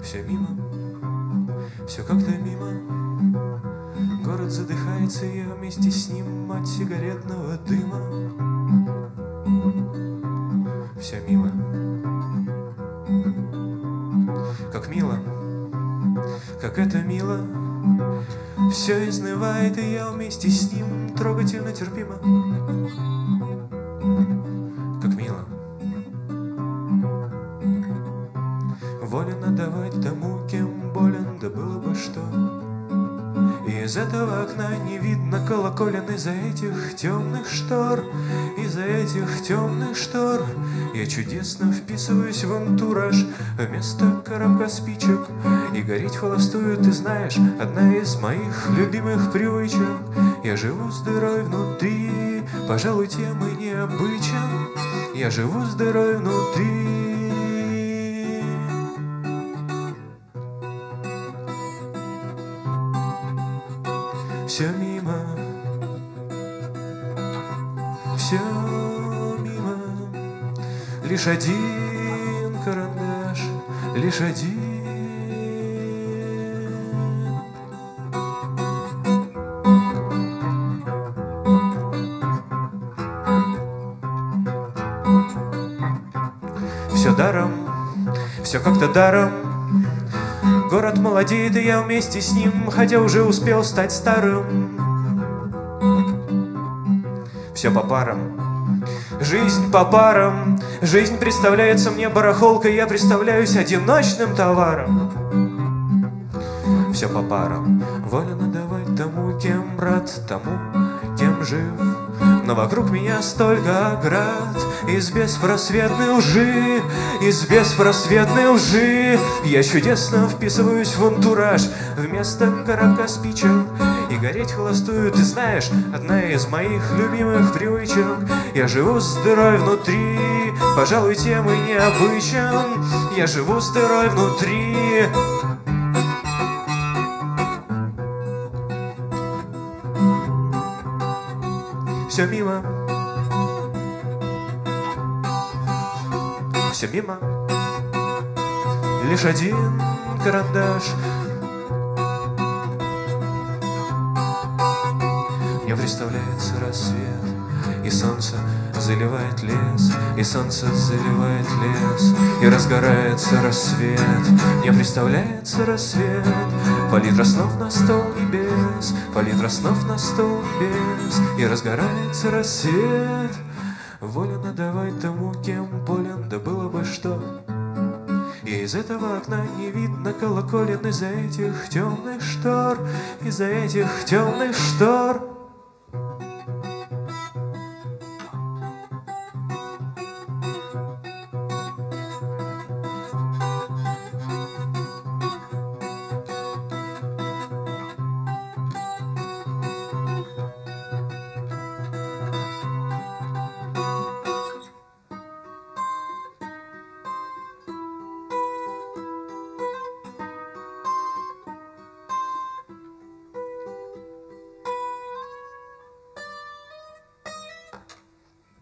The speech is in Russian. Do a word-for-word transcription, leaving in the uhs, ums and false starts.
Все мимо, все как-то мимо. Город задыхается, и я вместе с ним от сигаретного дыма. Все мимо, как мило, как это мило. Все изнывает, и я вместе с ним трогательно терпимо. Как мило. Волен отдавать тому, кем болен, да было бы что. И из этого окна не видно колоколен. Из-за этих темных штор, из-за этих темных штор я чудесно вписываюсь в антураж. Вместо коробка спичек и гореть холостую, ты знаешь, одна из моих любимых привычек. Я живу с дырой внутри, пожалуй, тем и необычен. Я живу с дырой внутри. Все мимо, все мимо. Лишь один карандаш, лишь один. Все даром, все как-то даром. Город молодеет, и я вместе с ним, хотя уже успел стать старым. Все по парам, жизнь по парам. Жизнь представляется мне барахолкой, я представляюсь одиночным товаром. Все по парам, волен отдавать тому, кем рад, тому, кем жив. Но вокруг меня столько оград из беспросветной лжи, из беспросветной лжи. Я чудесно вписываюсь в антураж. Вместо коробка спичек и гореть холостую, ты знаешь, одна из моих любимых привычек. Я живу с дырой внутри, пожалуй, тем и необычен. Я живу с дырой внутри. Все мимо, все мимо. Лишь один карандаш. Мне представляется рассвет, и солнце заливает лес, и солнце заливает лес, и разгорается рассвет. Мне представляется рассвет, палитра снов на стол небес, палитра снов на стол небес, и разгорается рассвет. Волен отдавать тому, кем болен, да было бы что. И из этого окна не видно колоколен. Из-за этих темных штор, из-за этих темных штор